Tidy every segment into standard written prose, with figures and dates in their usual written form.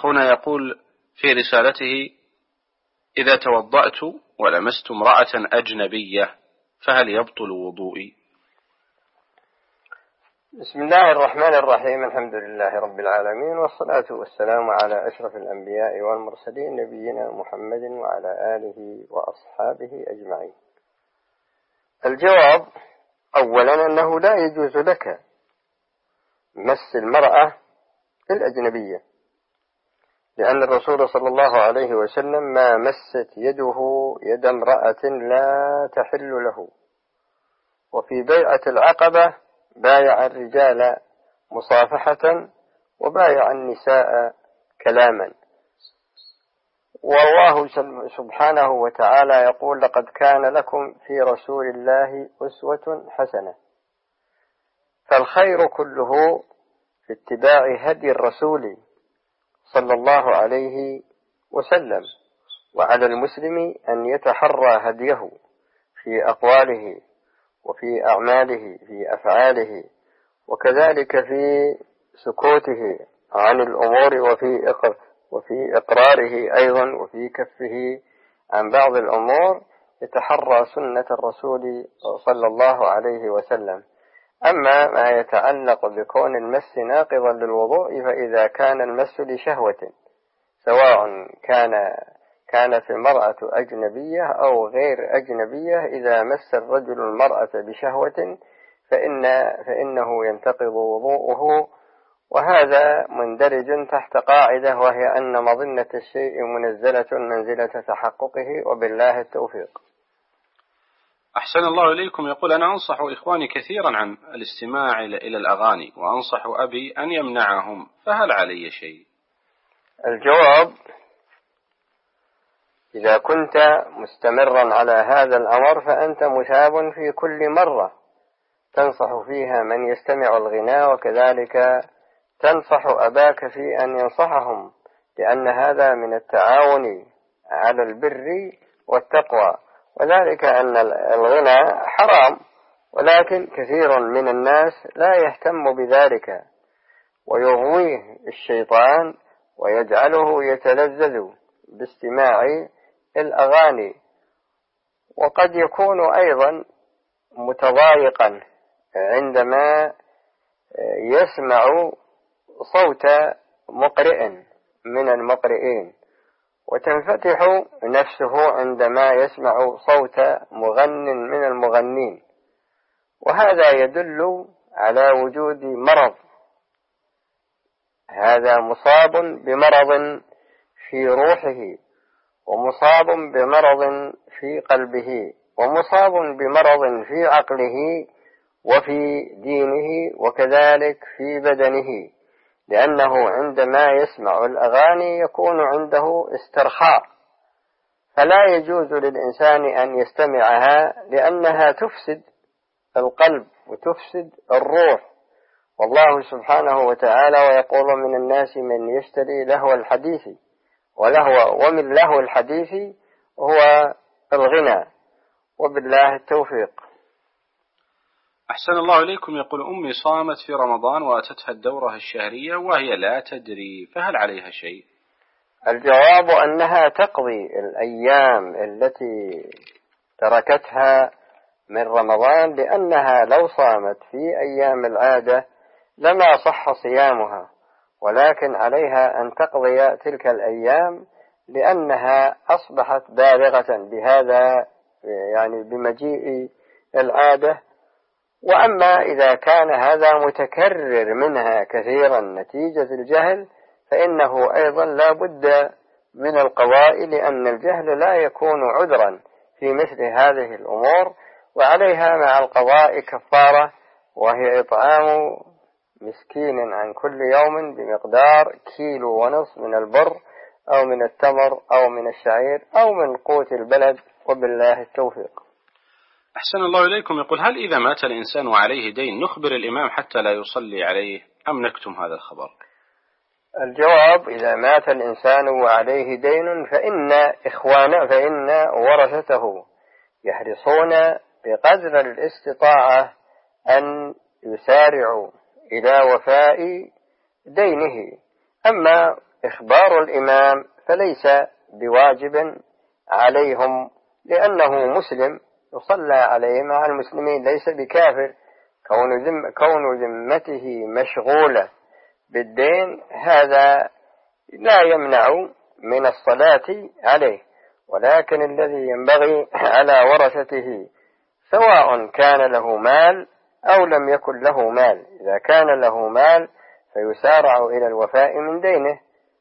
أخونا يقول في رسالته: إذا توضأت ولمست امرأة أجنبية فهل يبطل وضوئي؟ بسم الله الرحمن الرحيم. الحمد لله رب العالمين، والصلاة والسلام على أشرف الأنبياء والمرسلين نبينا محمد وعلى آله وأصحابه أجمعين. الجواب: أولا أنه لا يجوز لك مس المرأة الأجنبية، لأن الرسول صلى الله عليه وسلم ما مست يده يد امرأة لا تحل له. وفي بيعة العقبة بايع الرجال مصافحة وبايع النساء كلاما. والله سبحانه وتعالى يقول: لقد كان لكم في رسول الله أسوة حسنة. فالخير كله في اتباع هدي الرسول صلى الله عليه وسلم، وعلى المسلم أن يتحرى هديه في أقواله وفي أعماله في أفعاله، وكذلك في سكوته عن الأمور وفي إقراره أيضا، وفي كفه عن بعض الأمور يتحرى سنة الرسول صلى الله عليه وسلم. أما ما يتعلق بكون المس ناقضا للوضوء، فإذا كان المس لشهوة، سواء كانت المرأة أجنبية أو غير أجنبية، إذا مس الرجل المرأة بشهوة فإنه ينتقض وضوءه. وهذا مندرج تحت قاعدة، وهي أن مظنة الشيء منزلة منزلة تحققه، وبالله التوفيق. أحسن الله إليكم. يقول: أنا أنصح إخواني كثيرا عن الاستماع إلى الأغاني، وأنصح أبي أن يمنعهم، فهل علي شيء؟ الجواب: إذا كنت مستمرا على هذا الأمر فأنت مثاب في كل مرة تنصح فيها من يستمع الغناء، وكذلك تنصح أباك في أن ينصحهم، لأن هذا من التعاون على البر والتقوى. وذلك أن الغنى حرام، ولكن كثير من الناس لا يهتم بذلك، ويغويه الشيطان ويجعله يتلذذ باستماع الأغاني، وقد يكون أيضا متضايقا عندما يسمع صوت مقرئ من المقرئين، وتنفتح نفسه عندما يسمع صوت مغن من المغنين، وهذا يدل على وجود مرض. هذا مصاب بمرض في روحه، ومصاب بمرض في قلبه، ومصاب بمرض في عقله وفي دينه، وكذلك في بدنه، لأنه عندما يسمع الأغاني يكون عنده استرخاء، فلا يجوز للإنسان أن يستمعها، لأنها تفسد القلب وتفسد الروح. والله سبحانه وتعالى ويقول: من الناس من يشتري لهو الحديث ومن لهو الحديث هو الغنى، وبالله التوفيق. أحسن الله إليكم. يقول: أمي صامت في رمضان وأتتها الدورة الشهرية وهي لا تدري، فهل عليها شيء؟ الجواب: أنها تقضي الأيام التي تركتها من رمضان، لأنها لو صامت في أيام العادة لما صح صيامها، ولكن عليها أن تقضي تلك الأيام لأنها أصبحت بالغة بهذا، يعني بمجيء العادة. وأما إذا كان هذا متكرر منها كثيرا نتيجة الجهل، فإنه أيضا لا بد من القضاء، لأن الجهل لا يكون عذرا في مثل هذه الأمور، وعليها مع القضاء كفارة، وهي إطعام مسكين عن كل يوم بمقدار 1.5 كيلو من البر أو من التمر أو من الشعير أو من قوت البلد، وبالله التوفيق. أحسن الله إليكم. يقول: هل إذا مات الإنسان وعليه دين نخبر الإمام حتى لا يصلي عليه، أم نكتم هذا الخبر؟ الجواب: إذا مات الإنسان وعليه دين فإن ورثته يحرصون بقدر الاستطاعة أن يسارعوا إلى وفاء دينه. أما إخبار الإمام فليس بواجب عليهم، لأنه مسلم يصلى عليه مع المسلمين، ليس بكافر. كون ذمته مشغولة بالدين هذا لا يمنع من الصلاة عليه، ولكن الذي ينبغي على ورثته سواء كان له مال أو لم يكن له مال، إذا كان له مال فيسارع إلى الوفاء من دينه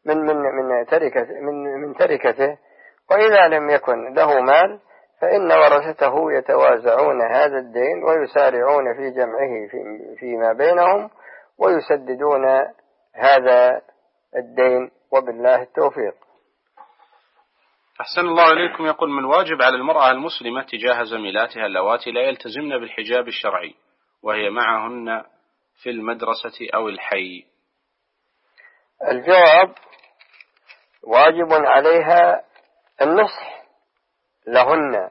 من تركته، وإذا لم يكن له مال فإن ورثته يتوازعون هذا الدين ويسارعون في جمعه فيما بينهم ويسددون هذا الدين، وبالله التوفيق. أحسن الله إليكم. يقول: من الواجب على المرأة المسلمة تجاه زميلاتها اللواتي لا يلتزمن بالحجاب الشرعي وهي معهن في المدرسة أو الحي؟ الجواب: واجب عليها النصح لهن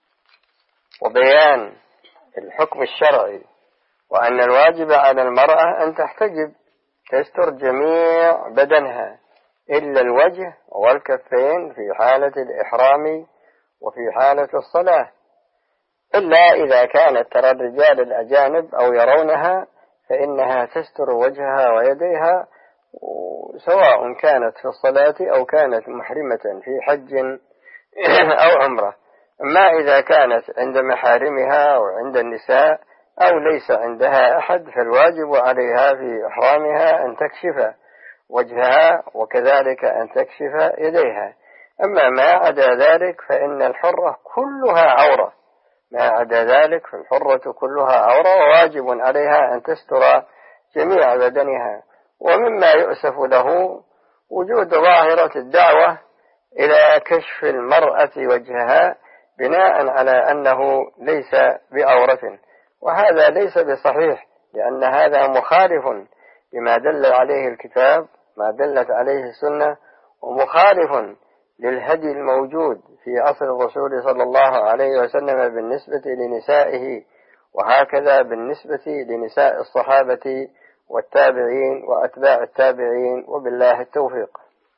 وبيان الحكم الشرعي، وأن الواجب على المرأة أن تحتجب تستر جميع بدنها إلا الوجه والكفين في حالة الإحرام وفي حالة الصلاة، إلا إذا كانت ترى الرجال الأجانب أو يرونها فإنها تستر وجهها ويديها، سواء كانت في الصلاة أو كانت محرمة في حج أو عمرة. أما إذا كانت عند محارمها أو عند النساء أو ليس عندها أحد فالواجب عليها في إحرامها أن تكشف وجهها وكذلك أن تكشف يديها. أما ما عدا ذلك فإن الحرة كلها عورة، ما عدا ذلك فالحرة كلها عورة، وواجب عليها أن تستر جميع بدنها. ومما يؤسف له وجود ظاهرة الدعوة إلى كشف المرأة وجهها بناء على أنه ليس بعورة، وهذا ليس بصحيح، لأن هذا مخالف لما دل عليه الكتاب ما دلت عليه السنة، ومخالف للهدي الموجود في عصر الرسول صلى الله عليه وسلم بالنسبة لنسائه، وهكذا بالنسبة لنساء الصحابة والتابعين وأتباع التابعين، وبالله التوفيق.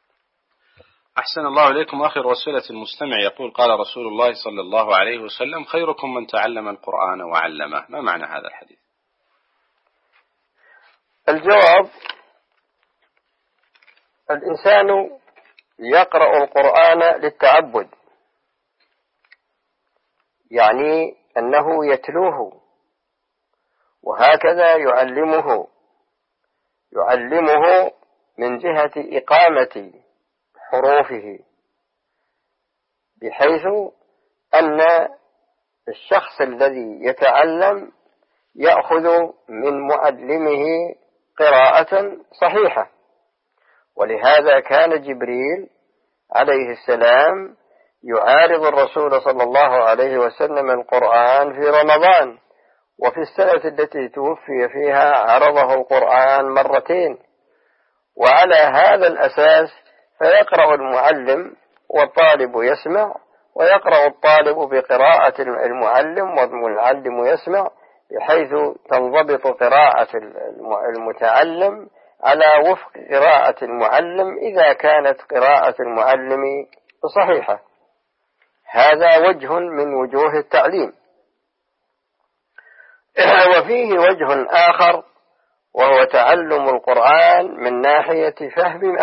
أحسن الله إليكم. آخر وسيلة المستمع يقول: قال رسول الله صلى الله عليه وسلم: خيركم من تعلم القرآن وعلمه. ما معنى هذا الحديث؟ الجواب: الإنسان يقرأ القرآن للتعبد، يعني أنه يتلوه، وهكذا يعلمه من جهة إقامة حروفه، بحيث أن الشخص الذي يتعلم يأخذ من معلمه قراءة صحيحة. ولهذا كان جبريل عليه السلام يعارض الرسول صلى الله عليه وسلم القرآن في رمضان، وفي السنة التي توفي فيها عرضه القرآن مرتين. وعلى هذا الأساس فيقرأ المعلم والطالب يسمع، ويقرأ الطالب بقراءة المعلم والمعلم يسمع، بحيث تنضبط قراءة المتعلم على وفق قراءة المعلم إذا كانت قراءة المعلم صحيحة. هذا وجه من وجوه التعليم. وفيه وجه آخر وهو تعلم القرآن من ناحية فهم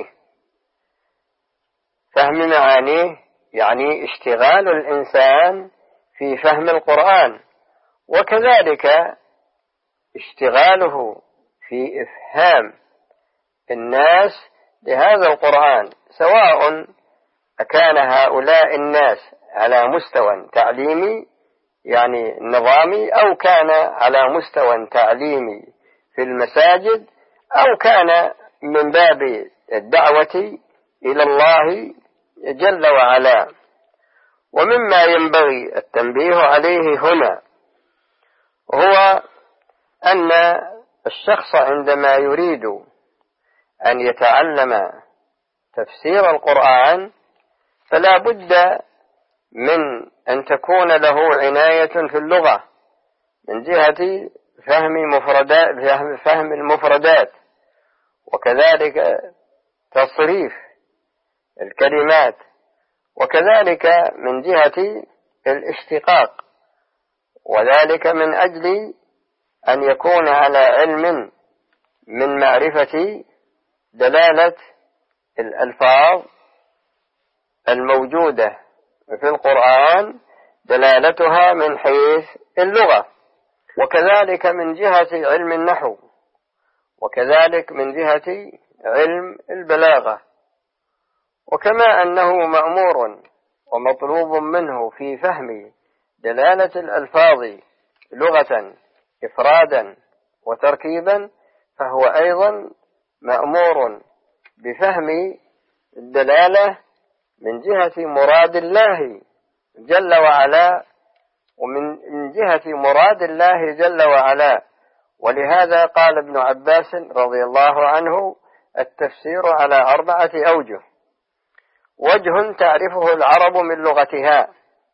معانيه يعني اشتغال الإنسان في فهم القرآن، وكذلك اشتغاله في إفهام الناس لهذا القرآن، سواء أكان هؤلاء الناس على مستوى تعليمي يعني نظامي، أو كان على مستوى تعليمي في المساجد، أو كان من باب الدعوة إلى الله جل وعلا. ومما ينبغي التنبيه عليه هنا هو أن الشخص عندما يريد أن يتعلم تفسير القرآن فلا بد من أن تكون له عناية في اللغة من جهة فهم المفردات، وكذلك تصريف الكلمات، وكذلك من جهة الاشتقاق، وذلك من أجل أن يكون على علم من معرفة دلالة الألفاظ الموجودة في القرآن، دلالتها من حيث اللغة، وكذلك من جهة علم النحو، وكذلك من جهة علم البلاغة. وكما أنه مأمور ومطلوب منه في فهم دلالة الألفاظ لغة إفرادا وتركيبا، فهو أيضا مأمور بفهم الدلالة من جهة مراد الله جل وعلا، ومن جهة مراد الله جل وعلا. ولهذا قال ابن عباس رضي الله عنه: التفسير على 4 أوجه: وجه تعرفه العرب من لغتها،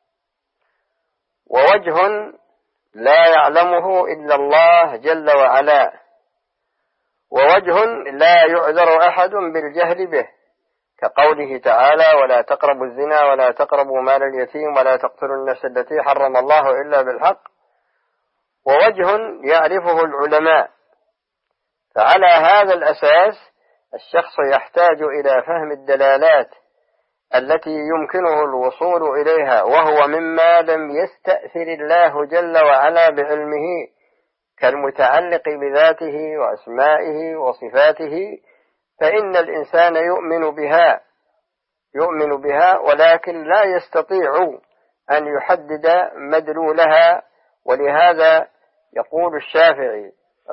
ووجه لا يعلمه إلا الله جل وعلا، ووجه لا يعذر أحد بالجهل به، كقوله تعالى: ولا تقربوا الزنا ولا تقربوا مال اليتيم ولا تقتلوا النفس التي حرم الله إلا بالحق، ووجه يعرفه العلماء. فعلى هذا الأساس الشخص يحتاج إلى فهم الدلالات التي يمكنه الوصول إليها، وهو مما لم يستأثر الله جل وعلا بعلمه، كالمتعلق بذاته وأسمائه وصفاته، فإن الإنسان يؤمن بها ولكن لا يستطيع أن يحدد مدلولها. ولهذا يقول الشافعي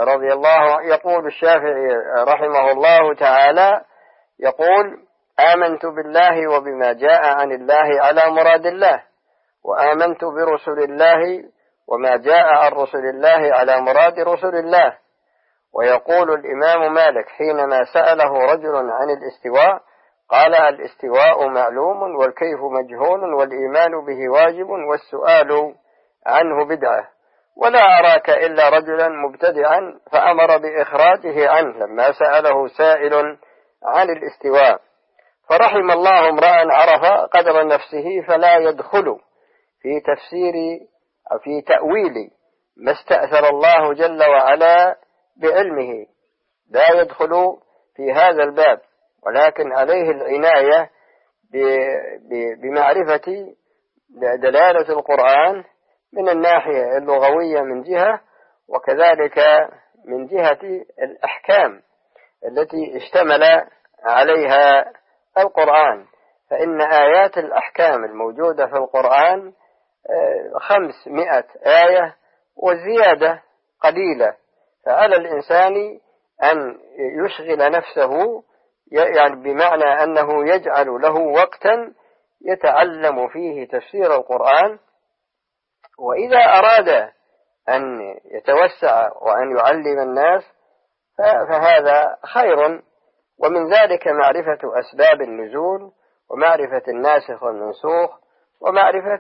رحمه الله تعالى: يقول: آمنت بالله وبما جاء عن الله على مراد الله، وآمنت برسل الله وما جاء عن رسل الله على مراد رسل الله. ويقول الإمام مالك حينما سأله رجل عن الاستواء قال: الاستواء معلوم والكيف مجهول والإيمان به واجب والسؤال عنه بدعة، ولا أراك إلا رجلا مبتدعا فأمر بإخراجه عنه لما سأله سائل عن الاستواء. فرحم الله امرأ عرف قدر نفسه فلا يدخل في تفسير أو في تأويل ما استأثر الله جل وعلا بعلمه، لا يدخل في هذا الباب، ولكن عليه العناية بمعرفة دلالة القرآن من الناحية اللغوية من جهة، وكذلك من جهة الأحكام التي اشتمل عليها القرآن. فإن آيات الأحكام الموجودة في القرآن 500 آية وزيادة قليلة، فعلى الإنسان أن يشغل نفسه، يعني بمعنى أنه يجعل له وقتا يتعلم فيه تفسير القرآن، وإذا أراد أن يتوسع وأن يعلم الناس فهذا خير. ومن ذلك معرفة أسباب النزول، ومعرفة الناسخ والمنسوخ، ومعرفة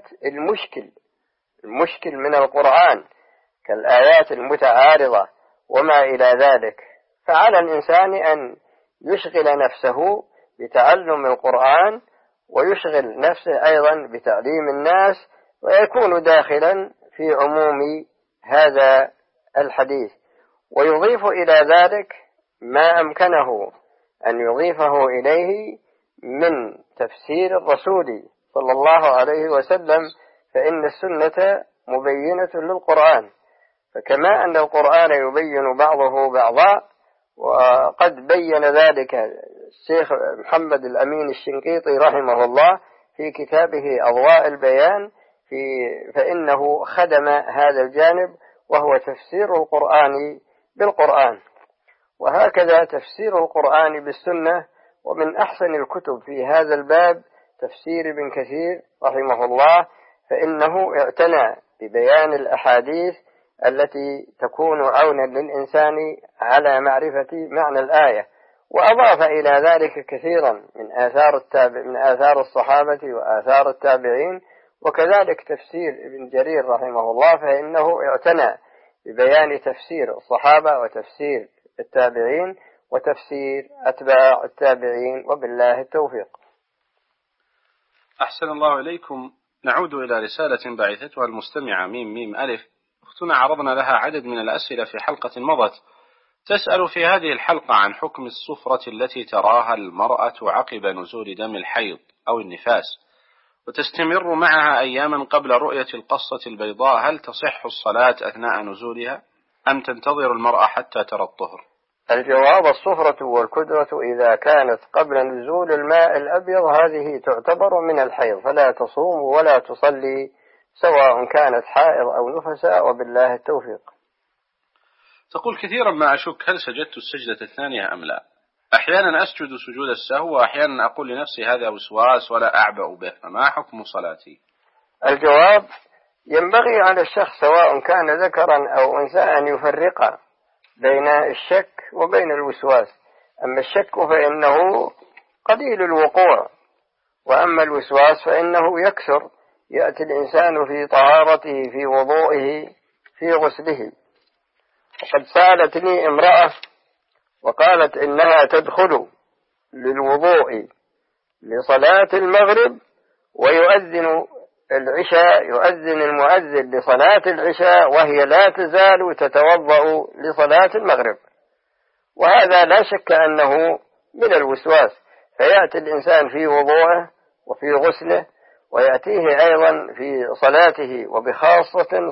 المشكل من القرآن كالآيات المتعارضة وما إلى ذلك. فعلى الإنسان أن يشغل نفسه بتعلم القرآن، ويشغل نفسه أيضا بتعليم الناس، ويكون داخلا في عموم هذا الحديث. ويضيف إلى ذلك ما أمكنه أن يضيفه إليه من تفسير الرسول صلى الله عليه وسلم، فإن السنة مبينة للقرآن، فكما أن القرآن يبين بعضه بعضا، وقد بين ذلك الشيخ محمد الأمين الشنقيطي رحمه الله في كتابه أضواء البيان، فإنه خدم هذا الجانب وهو تفسير القرآن بالقرآن. وهكذا تفسير القرآن بالسنة. ومن أحسن الكتب في هذا الباب تفسير ابن كثير رحمه الله، فإنه اعتنى ببيان الأحاديث التي تكون عونا للإنسان على معرفة معنى الآية، وأضاف إلى ذلك كثيرا من آثار الصحابة وآثار التابعين. وكذلك تفسير ابن جرير رحمه الله، فإنه اعتنى ببيان تفسير الصحابة وتفسير التابعين، وتفسير أتباع التابعين، وبالله التوفيق. أحسن الله إليكم. نعود إلى رسالة بعثتها المستمعة ميم ألف. أختنا عرضنا لها عدد من الأسئلة في حلقة مضت، تسأل في هذه الحلقة عن حكم الصفرة التي تراها المرأة عقب نزول دم الحيض أو النفاس، وتستمر معها أياما قبل رؤية القصة البيضاء. هل تصح الصلاة أثناء نزولها أم تنتظر المرأة حتى ترى الطهر؟ الجواب: الصفرة والكدرة إذا كانت قبل نزول الماء الأبيض هذه تعتبر من الحيض، فلا تصوم ولا تصلي سواء كانت حائض أو نفساء، وبالله التوفيق. تقول: كثيرا ما أشك هل سجدت السجدة الثانية أم لا. أحيانا أسجد سجود السهو، وأحيانا أقول لنفسي هذا وسواس ولا أعبأ به، فما حكم صلاتي؟ الجواب: ينبغي على الشخص سواء كان ذكرا أو أنثى أن يفرق بين الشك وبين الوسواس. أما الشك فإنه قليل الوقوع، وأما الوسواس فإنه يكثر. يأتي الإنسان في طهارته، في وضوئه، في غسله. وقد سألتني امرأة وقالت إنها تدخل للوضوء لصلاة المغرب ويؤذن العشاء، يؤذن المؤذن لصلاة العشاء وهي لا تزال تتوضأ لصلاة المغرب، وهذا لا شك أنه من الوسواس. فيأتي الإنسان في وضوءه وفي غسله، ويأتيه أيضا في صلاته، وبخاصة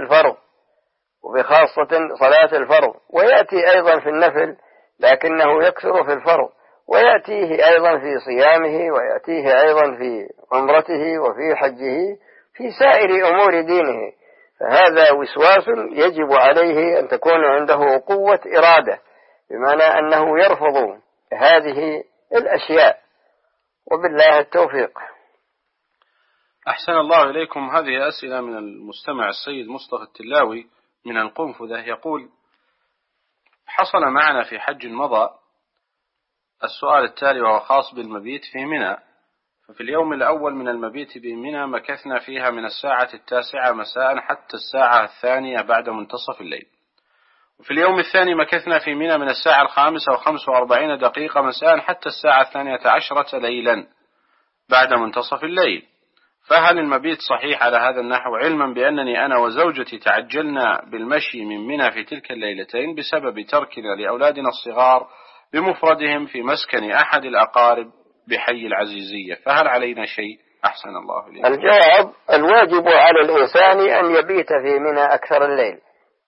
صلاة الفرض، ويأتي أيضا في النفل لكنه يكثر في الفرض، ويأتيه أيضا في صيامه، ويأتيه أيضا في عمرته وفي حجه، في سائر أمور دينه. فهذا وسواس يجب عليه أن تكون عنده قوة إرادة، بمعنى أنه يرفض هذه الأشياء، وبالله التوفيق. أحسن الله إليكم. هذه أسئلة من المستمع السيد مصطفى التلاوي من القنفذة. يقول: حصل معنا في حج مضى السؤال التالي، وهو خاص بالمبيت في منى. ففي اليوم الأول من المبيت بمنى مكثنا فيها من الساعة 9 مساء حتى الساعة 2 بعد منتصف الليل. وفي اليوم الثاني مكثنا في منى من الساعة 5:45 مساء حتى الساعة 12 ليلا بعد منتصف الليل. فهل المبيت صحيح على هذا النحو، علما بأنني أنا وزوجتي تعجلنا بالمشي من منى في تلك الليلتين بسبب تركنا لأولادنا الصغار بمفردهم في مسكن أحد الأقارب بحي العزيزية، فهل علينا شيء؟ أحسن الله إليك. الجواب: الواجب على الإنسان أن يبيت في منى أكثر الليل،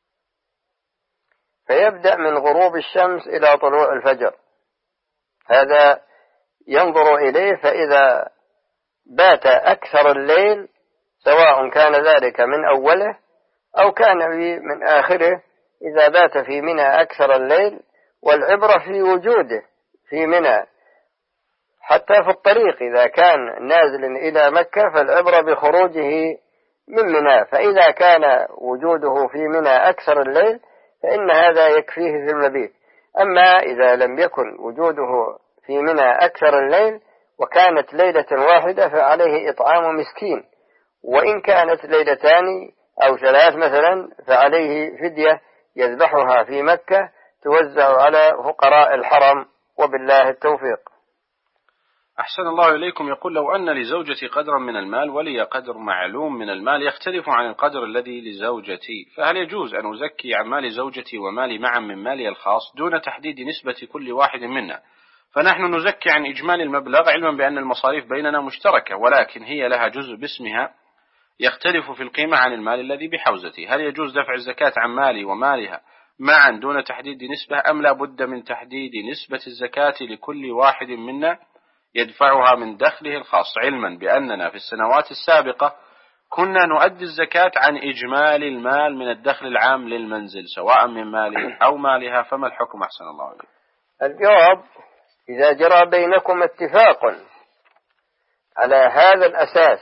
فيبدأ من غروب الشمس إلى طلوع الفجر، هذا ينظر إليه. فإذا بات أكثر الليل سواء كان ذلك من أوله أو كان من آخره، إذا بات في منى أكثر الليل، والعبرة في وجوده في منى حتى في الطريق، إذا كان نازل إلى مكة فالعبرة بخروجه من منى، فإذا كان وجوده في منى أكثر الليل فإن هذا يكفيه في المبيت. أما إذا لم يكن وجوده في منى أكثر الليل وكانت ليلة واحدة فعليه إطعام مسكين، وإن كانت ليلتان أو 3 مثلا فعليه فدية يذبحها في مكة توزع على فقراء الحرم، وبالله التوفيق. أحسن الله إليكم. يقول: لو أن لزوجتي قدرا من المال ولي قدر معلوم من المال يختلف عن القدر الذي لزوجتي، فهل يجوز أن أزكي عن مال زوجتي ومالي معا من مالي الخاص دون تحديد نسبة كل واحد منا؟ فنحن نزكي عن إجمالي المبلغ علما بأن المصاريف بيننا مشتركة، ولكن هي لها جزء باسمها يختلف في القيمة عن المال الذي بحوزتي. هل يجوز دفع الزكاة عن مالي ومالها معا دون تحديد نسبة، أم لا بد من تحديد نسبة الزكاة لكل واحد منا يدفعها من دخله الخاص، علما بأننا في السنوات السابقة كنا نؤدي الزكاة عن إجمالي المال من الدخل العام للمنزل سواء من ماله أو مالها، فما الحكم؟ أحسن الله عليك. الجواب: إذا جرى بينكم اتفاق على هذا الأساس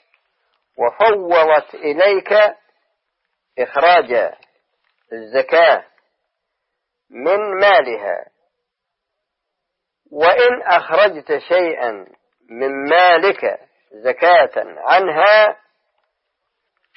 وفوضت إليك إخراج الزكاة من مالها، وإن أخرجت شيئا من مالك زكاة عنها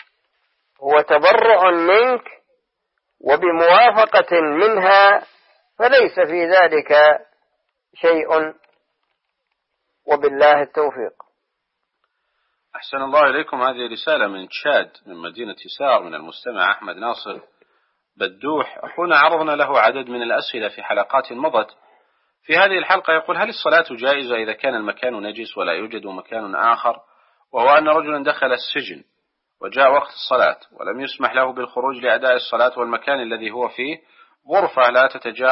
هو تبرع منك وبموافقة منها فليس في ذلك شيء، وبالله التوفيق. أحسن الله إليكم. هذه رسالة من تشاد من مدينة يسار من المستمع أحمد ناصر بدوح. أخونا عرضنا له عدد من الأسئلة في حلقات مضت. في هذه الحلقة يقول: هل الصلاة جائزة إذا كان المكان نجس ولا يوجد مكان آخر؟ وهو أن رجلا دخل السجن وجاء وقت الصلاة ولم يسمح له بالخروج لأداء الصلاة، والمكان الذي هو فيه غرفة لا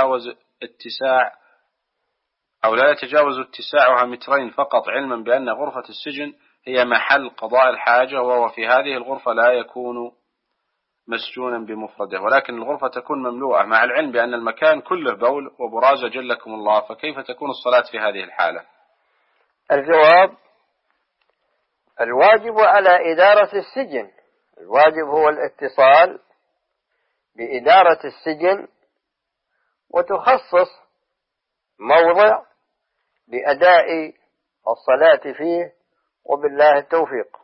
يتجاوز اتساعها مترين فقط، علما بأن غرفة السجن هي محل قضاء الحاجة، وهو في هذه الغرفة لا يكون مسجونا بمفرده، ولكن الغرفة تكون مملوءة، مع العلم بأن المكان كله بول وبراز جلكم الله، فكيف تكون الصلاة في هذه الحالة؟ الجواب: الواجب على إدارة السجن، الواجب هو الاتصال بإدارة السجن وتخصص موضع لأداء الصلاة فيه، وبالله التوفيق.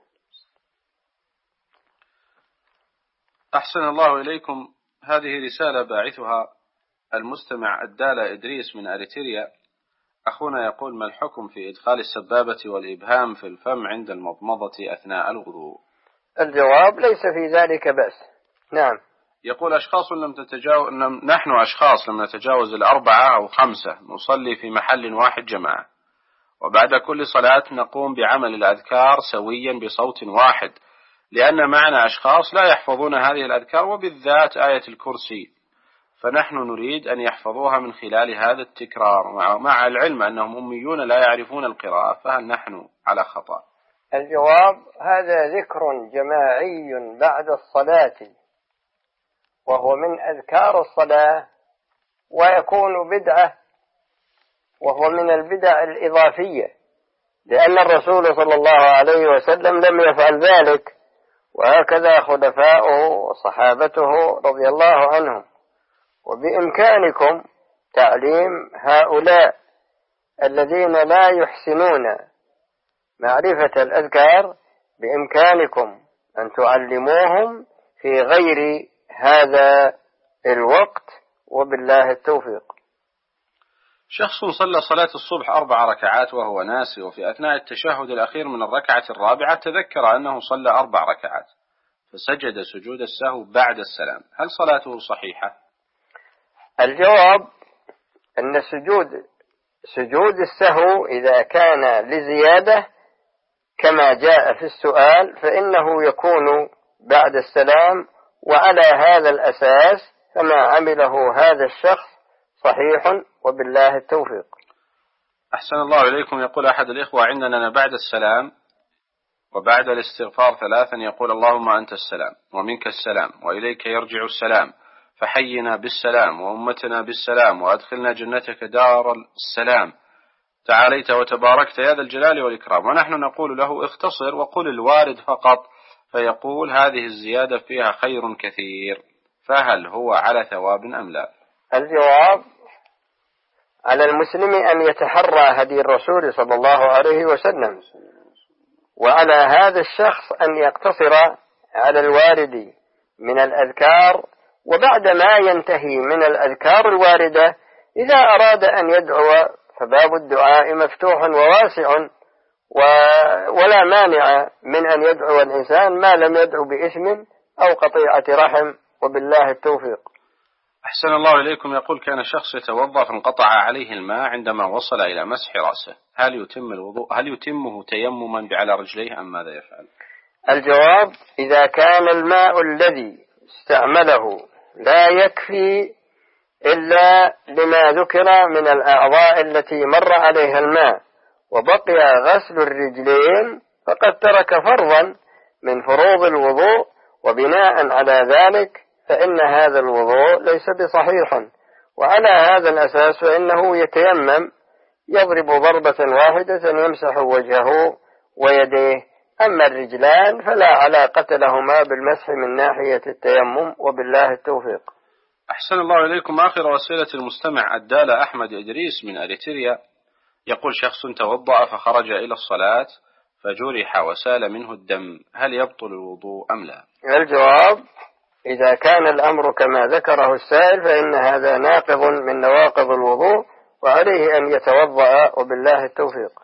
أحسن الله إليكم. هذه رسالة باعثها المستمع الدالة إدريس من أريتريا. أخونا يقول: ما الحكم في إدخال السبابة والإبهام في الفم عند المضمضة أثناء الوضوء؟ الجواب: ليس في ذلك بأس. نعم. يقول: نحن أشخاص لم نتجاوز 4 أو 5 نصلي في محل واحد جماعة، وبعد كل صلاة نقوم بعمل الأذكار سويا بصوت واحد، لأن معنا أشخاص لا يحفظون هذه الأذكار وبالذات آية الكرسي، فنحن نريد أن يحفظوها من خلال هذا التكرار، مع العلم أنهم أميون لا يعرفون القراءة، فهل نحن على خطأ؟ الجواب: هذا ذكر جماعي بعد الصلاة، وهو من أذكار الصلاة، ويكون بدعة، وهو من البدع الإضافية، لأن الرسول صلى الله عليه وسلم لم يفعل ذلك، وهكذا خلفاؤه وصحابته رضي الله عنهم. وبإمكانكم تعليم هؤلاء الذين لا يحسنون معرفة الأذكار، بإمكانكم أن تعلموهم في غير هذا الوقت، وبالله التوفيق. شخص صلى صلاة الصبح 4 ركعات وهو ناسي، وفي أثناء التشهد الأخير من الركعة الرابعة تذكر أنه صلى 4 ركعات فسجد سجود السهو بعد السلام، هل صلاته صحيحة؟ الجواب: أن سجود السهو إذا كان لزيادة كما جاء في السؤال فإنه يكون بعد السلام، وعلى هذا الأساس فما عمله هذا الشخص صحيح، وبالله التوفيق. أحسن الله إليكم. يقول أحد الإخوة: عندنا بعد السلام وبعد الاستغفار 3 يقول: اللهم أنت السلام ومنك السلام وإليك يرجع السلام، فحينا بالسلام وأمتنا بالسلام وأدخلنا جنتك دار السلام، تعاليت وتباركت يا ذا الجلال والإكرام. ونحن نقول له: اختصر وقل الوارد فقط، فيقول: هذه الزيادة فيها خير كثير، فهل هو على ثواب أم لا؟ الجواب: على المسلم أن يتحرى هدي الرسول صلى الله عليه وسلم، وعلى هذا الشخص أن يقتصر على الوارد من الأذكار، وبعد ما ينتهي من الأذكار الواردة إذا أراد أن يدعو فباب الدعاء مفتوح وواسع، ولا مانع من أن يدعو الإنسان ما لم يدعو بإثم أو قطيعة رحم، وبالله التوفيق. أحسن الله إليكم. يقول: كان شخص يتوضأ فانقطع عليه الماء عندما وصل إلى مسح رأسه، هل يتمه تيمما على رجليه أم ماذا يفعل؟ الجواب: إذا كان الماء الذي استعمله لا يكفي إلا لما ذكر من الأعضاء التي مر عليها الماء وبقي غسل الرجلين، فقد ترك فرضا من فروض الوضوء، وبناء على ذلك فإن هذا الوضوء ليس بصحيح، وعلى هذا الأساس فإنه يتيمم، يضرب ضربة واحدة يمسح وجهه ويديه، أما الرجلان فلا علاقة لهما بالمسح من ناحية التيمم، وبالله التوفيق. أحسن الله إليكم. آخر وسيلة المستمع الدالة أحمد إدريس من أريتريا. يقول: شخص توضأ فخرج إلى الصلاة فجرح وسال منه الدم، هل يبطل الوضوء أم لا؟ الجواب: إذا كان الأمر كما ذكره السائل فإن هذا ناقض من نواقض الوضوء، وعليه أن يتوضأ، وبالله التوفيق.